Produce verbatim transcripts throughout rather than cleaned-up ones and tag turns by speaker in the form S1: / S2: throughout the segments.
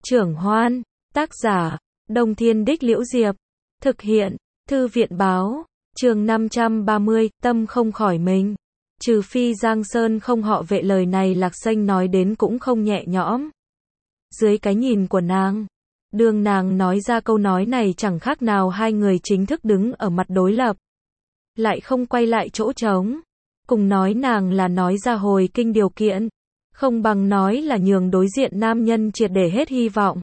S1: Trưởng Hoan, tác giả, Đông Thiên Đích Liễu Diệp, thực hiện, Thư viện Báo, chương năm trăm ba mươi, tâm không khỏi mình. Trừ phi Giang Sơn không họ Vệ, lời này Lạc Xanh nói đến cũng không nhẹ nhõm. Dưới cái nhìn của nàng, đường nàng nói ra câu nói này chẳng khác nào hai người chính thức đứng ở mặt đối lập. Lại không quay lại chỗ trống. Cùng nói nàng là nói ra hồi kinh điều kiện. Không bằng nói là nhường đối diện nam nhân triệt để hết hy vọng.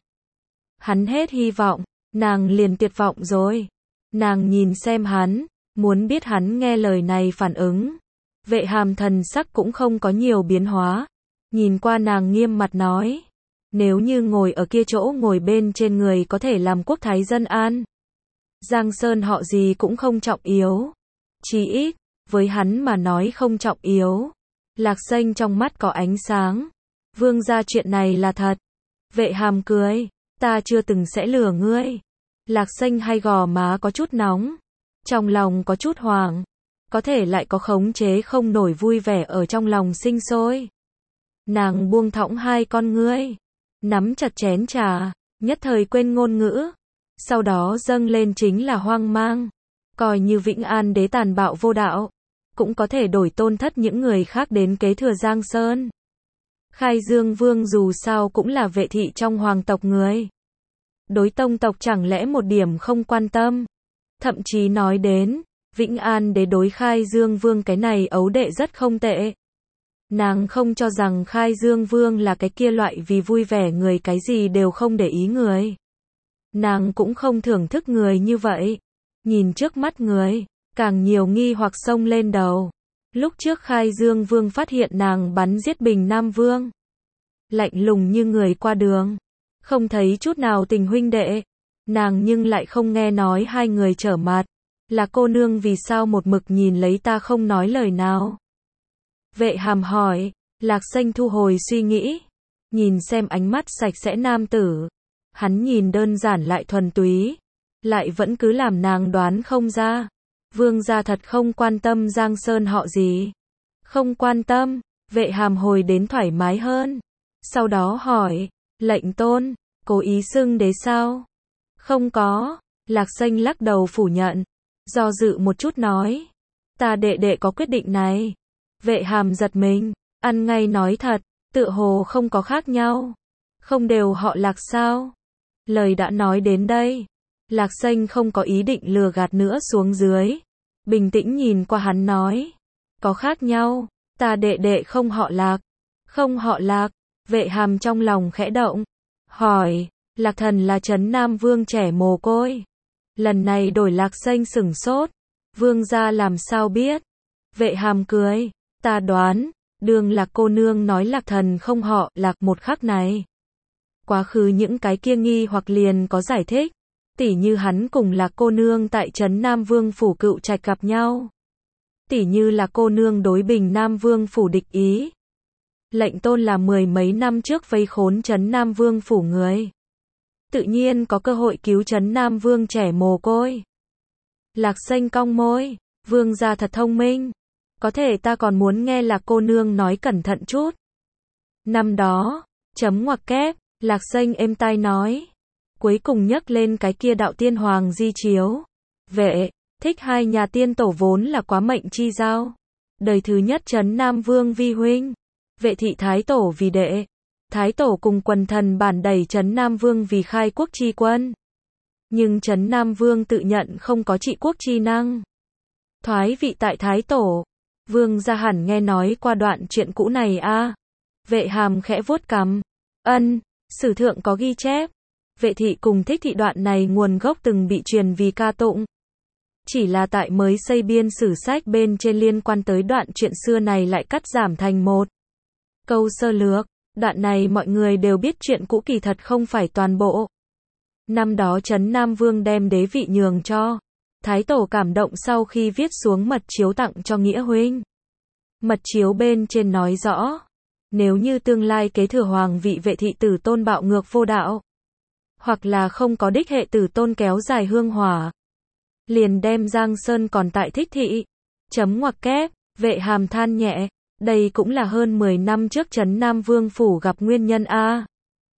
S1: Hắn hết hy vọng, nàng liền tuyệt vọng rồi. Nàng nhìn xem hắn, muốn biết hắn nghe lời này phản ứng. Vệ Hàm thần sắc cũng không có nhiều biến hóa. Nhìn qua nàng nghiêm mặt nói. Nếu như ngồi ở kia chỗ ngồi bên trên người có thể làm quốc thái dân an. Giang Sơn họ gì cũng không trọng yếu. Chí ít, với hắn mà nói không trọng yếu. Lạc Xanh trong mắt có ánh sáng. Vương gia chuyện này là thật. Vệ Hàm cười. Ta chưa từng sẽ lừa ngươi. Lạc Xanh hay gò má có chút nóng. Trong lòng có chút hoảng. Có thể lại có khống chế không nổi vui vẻ ở trong lòng sinh sôi. Nàng buông thõng hai con ngươi. Nắm chặt chén trà. Nhất thời quên ngôn ngữ. Sau đó dâng lên chính là hoang mang. Coi như Vĩnh An đế tàn bạo vô đạo. Cũng có thể đổi tôn thất những người khác đến kế thừa Giang Sơn. Khai Dương Vương dù sao cũng là vệ thị trong hoàng tộc người. Đối tông tộc chẳng lẽ một điểm không quan tâm. Thậm chí nói đến, Vĩnh An đế đối Khai Dương Vương cái này ấu đệ rất không tệ. Nàng không cho rằng Khai Dương Vương là cái kia loại vì vui vẻ người cái gì đều không để ý người. Nàng cũng không thưởng thức người như vậy. Nhìn trước mắt người, càng nhiều nghi hoặc xông lên đầu. Lúc trước Khai Dương Vương phát hiện nàng bắn giết Bình Nam Vương. Lạnh lùng như người qua đường. Không thấy chút nào tình huynh đệ. Nàng nhưng lại không nghe nói hai người trở mặt. Là cô nương vì sao một mực nhìn lấy ta không nói lời nào. Vệ Hàm hỏi. Lạc Xanh thu hồi suy nghĩ. Nhìn xem ánh mắt sạch sẽ nam tử. Hắn nhìn đơn giản lại thuần túy. Lại vẫn cứ làm nàng đoán không ra. Vương gia thật không quan tâm Giang Sơn họ gì. Không quan tâm. Vệ Hàm hồi đến thoải mái hơn. Sau đó hỏi. Lệnh tôn, cố ý xưng đế sao? Không có. Lạc Xanh lắc đầu phủ nhận. Do dự một chút nói. Ta đệ đệ có quyết định này. Vệ Hàm giật mình. Ăn ngay nói thật. Tựa hồ không có khác nhau. Không đều họ Lạc sao? Lời đã nói đến đây. Lạc Xanh không có ý định lừa gạt nữa xuống dưới. Bình tĩnh nhìn qua hắn nói. Có khác nhau. Ta đệ đệ không họ Lạc. Không họ Lạc. Vệ Hàm trong lòng khẽ động. Hỏi. Lạc thần là Trấn Nam Vương trẻ mồ côi. Lần này đổi Lạc Xanh sửng sốt. Vương gia làm sao biết? Vệ Hàm cười. Ta đoán. Đường Lạc cô nương nói Lạc thần không họ Lạc một khắc này. Quá khứ những cái kia nghi hoặc liền có giải thích. Tỉ như hắn cùng Lạc cô nương tại Trấn Nam Vương phủ cựu trạch gặp nhau. Tỉ như là cô nương đối Bình Nam Vương phủ địch ý. Lệnh tôn là mười mấy năm trước vây khốn Trấn Nam Vương phủ người. Tự nhiên có cơ hội cứu Trấn Nam Vương trẻ mồ côi. Lạc Xanh cong môi. Vương gia thật thông minh. Có thể ta còn muốn nghe Lạc cô nương nói cẩn thận chút. Năm đó, chấm ngoặc kép, Lạc Xanh êm tai nói. Cuối cùng nhắc lên cái kia đạo tiên hoàng di chiếu. Vệ, thích hai nhà tiên tổ vốn là quá mệnh chi giao. Đời thứ nhất Trấn Nam Vương vi huynh. Vệ thị thái tổ vì đệ. Thái tổ cùng quần thần bản đẩy Trấn Nam Vương vì khai quốc chi quân. Nhưng Trấn Nam Vương tự nhận không có trị quốc chi năng. Thoái vị tại thái tổ. Vương gia hẳn nghe nói qua đoạn chuyện cũ này a. À? Vệ Hàm khẽ vuốt cằm. Ân, sử thượng có ghi chép. Vệ thị cùng thích thị đoạn này nguồn gốc từng bị truyền vì ca tụng. Chỉ là tại mới xây biên sử sách bên trên liên quan tới đoạn chuyện xưa này lại cắt giảm thành một câu sơ lược. Đoạn này mọi người đều biết chuyện cũ kỳ thật không phải toàn bộ. Năm đó Trấn Nam Vương đem đế vị nhường cho Thái tổ cảm động sau khi viết xuống mật chiếu tặng cho Nghĩa huynh. Mật chiếu bên trên nói rõ. Nếu như tương lai kế thừa hoàng vị vệ thị tử tôn bạo ngược vô đạo. Hoặc là không có đích hệ tử tôn kéo dài hương hỏa. Liền đem Giang Sơn còn tại thích thị. Chấm ngoặc kép. Vệ Hàm than nhẹ. Đây cũng là hơn mười năm trước Trấn Nam Vương phủ gặp nguyên nhân a.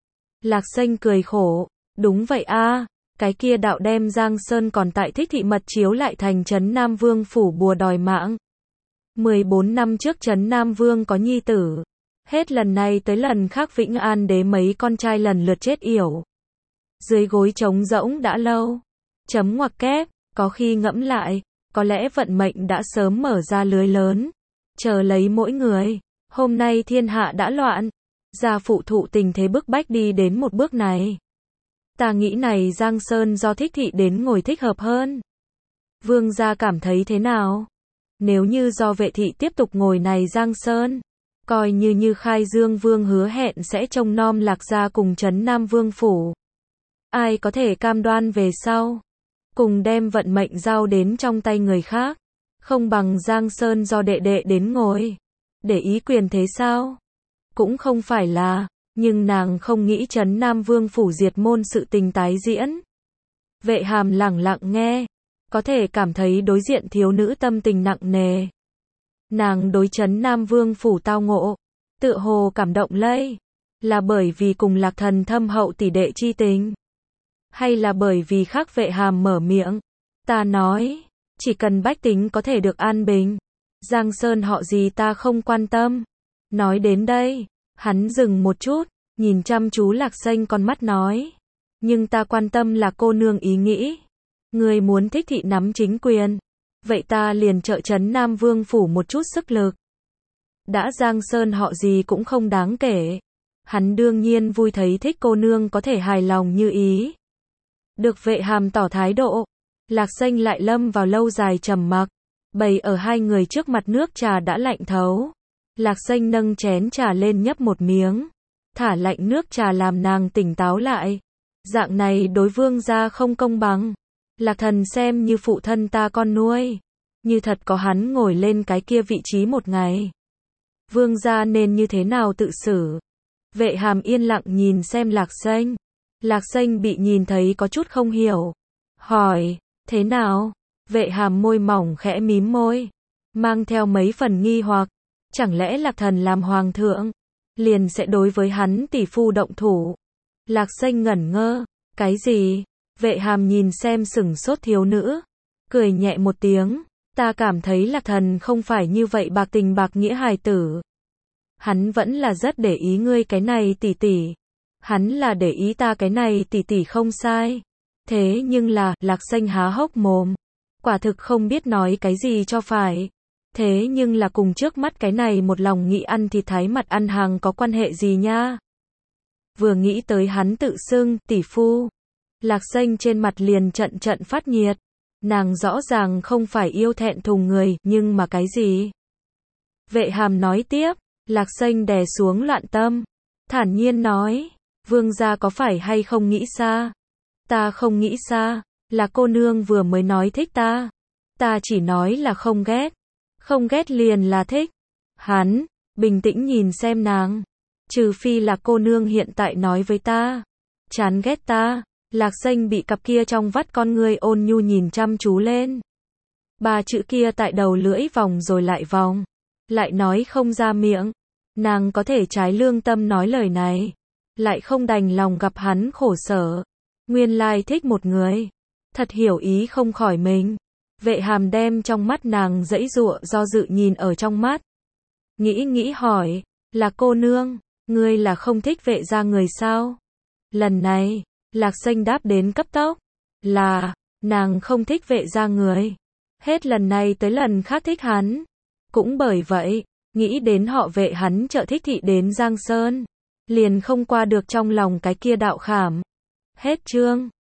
S1: Lạc Xanh cười khổ, đúng vậy a, cái kia đạo đem Giang Sơn còn tại Thích Thị mật chiếu lại thành Trấn Nam Vương phủ bùa đòi mạng. mười bốn năm trước Trấn Nam Vương có nhi tử, hết lần này tới lần khác Vĩnh An đế mấy con trai lần lượt chết yểu. Dưới gối trống rỗng đã lâu. Chấm ngoặc kép, có khi ngẫm lại, có lẽ vận mệnh đã sớm mở ra lưới lớn, chờ lấy mỗi người. Hôm nay thiên hạ đã loạn, gia phụ thụ tình thế bức bách đi đến một bước này. Ta nghĩ này Giang Sơn do Thích Thị đến ngồi thích hợp hơn. Vương gia cảm thấy thế nào? Nếu như do Vệ thị tiếp tục ngồi này Giang Sơn, coi như như Khai Dương Vương hứa hẹn sẽ trông nom Lạc gia cùng Trấn Nam Vương phủ. Ai có thể cam đoan về sau, cùng đem vận mệnh giao đến trong tay người khác, không bằng Giang Sơn do đệ đệ đến ngồi. Để ý quyền thế sao? Cũng không phải là, nhưng nàng không nghĩ Trấn Nam Vương phủ diệt môn sự tình tái diễn. Vệ Hàm lẳng lặng nghe, có thể cảm thấy đối diện thiếu nữ tâm tình nặng nề. Nàng đối Trấn Nam Vương phủ tao ngộ, tựa hồ cảm động lây, là bởi vì cùng Lạc Thần thâm hậu tỷ đệ chi tình, hay là bởi vì khác? Vệ Hàm mở miệng, ta nói, chỉ cần bách tính có thể được an bình, Giang Sơn họ gì ta không quan tâm. Nói đến đây, hắn dừng một chút, nhìn chăm chú Lạc Xanh con mắt nói, nhưng ta quan tâm là cô nương ý nghĩ. Người muốn Thích Thị nắm chính quyền, vậy ta liền trợ Trấn Nam Vương phủ một chút sức lực. Đã Giang Sơn họ gì cũng không đáng kể, hắn đương nhiên vui thấy thích cô nương có thể hài lòng như ý. Được. Vệ Hàm tỏ thái độ, Lạc Xanh lại lâm vào lâu dài trầm mặc, bày ở hai người trước mặt nước trà đã lạnh thấu. Lạc Xanh nâng chén trà lên nhấp một miếng, thả lạnh nước trà làm nàng tỉnh táo lại. Dạng này đối vương gia không công bằng. Lạc Thần xem như phụ thân ta con nuôi, như thật có hắn ngồi lên cái kia vị trí một ngày, vương gia nên như thế nào tự xử? Vệ Hàm yên lặng nhìn xem Lạc Xanh. Lạc Xanh bị nhìn thấy có chút không hiểu, hỏi, thế nào? Vệ Hàm môi mỏng khẽ mím môi, mang theo mấy phần nghi hoặc, chẳng lẽ Lạc Thần làm hoàng thượng, liền sẽ đối với hắn tỷ phu động thủ? Lạc Xanh ngẩn ngơ, cái gì? Vệ Hàm nhìn xem sửng sốt thiếu nữ, cười nhẹ một tiếng, ta cảm thấy Lạc Thần không phải như vậy bạc tình bạc nghĩa hài tử. Hắn vẫn là rất để ý ngươi cái này tỷ tỷ. Hắn là để ý ta cái này tỷ tỷ không sai. Thế nhưng là, Lạc Xanh há hốc mồm, quả thực không biết nói cái gì cho phải. Thế nhưng là cùng trước mắt cái này một lòng nghĩ ăn thịt thái mặt ăn hàng có quan hệ gì nha? Vừa nghĩ tới hắn tự xưng tỷ phu, Lạc Xanh trên mặt liền trận trận phát nhiệt. Nàng rõ ràng không phải yêu thẹn thùng người, nhưng mà cái gì? Vệ Hàm nói tiếp, Lạc Xanh đè xuống loạn tâm, thản nhiên nói, vương gia có phải hay không nghĩ xa? Ta không nghĩ xa, là cô nương vừa mới nói thích ta. Ta chỉ nói là không ghét, không ghét liền là thích. Hắn bình tĩnh nhìn xem nàng, trừ phi là cô nương hiện tại nói với ta chán ghét ta. Lạc Xanh bị cặp kia trong vắt con ngươi ôn nhu nhìn chăm chú lên. Ba chữ kia tại đầu lưỡi vòng rồi lại vòng, lại nói không ra miệng. Nàng có thể trái lương tâm nói lời này, lại không đành lòng gặp hắn khổ sở. Nguyên lai thích một người, thật hiểu ý không khỏi mình. Vệ Hàm đem trong mắt nàng dãy dụa do dự nhìn ở trong mắt. Nghĩ nghĩ hỏi, là cô nương, ngươi là không thích Vệ gia người sao? Lần này, Lạc Xanh đáp đến cấp tốc, là, nàng không thích Vệ gia người. Hết lần này tới lần khác thích hắn. Cũng bởi vậy, nghĩ đến họ Vệ hắn trợ Thích Thị đến Giang Sơn, liền không qua được trong lòng cái kia đạo khảm. Hết chương.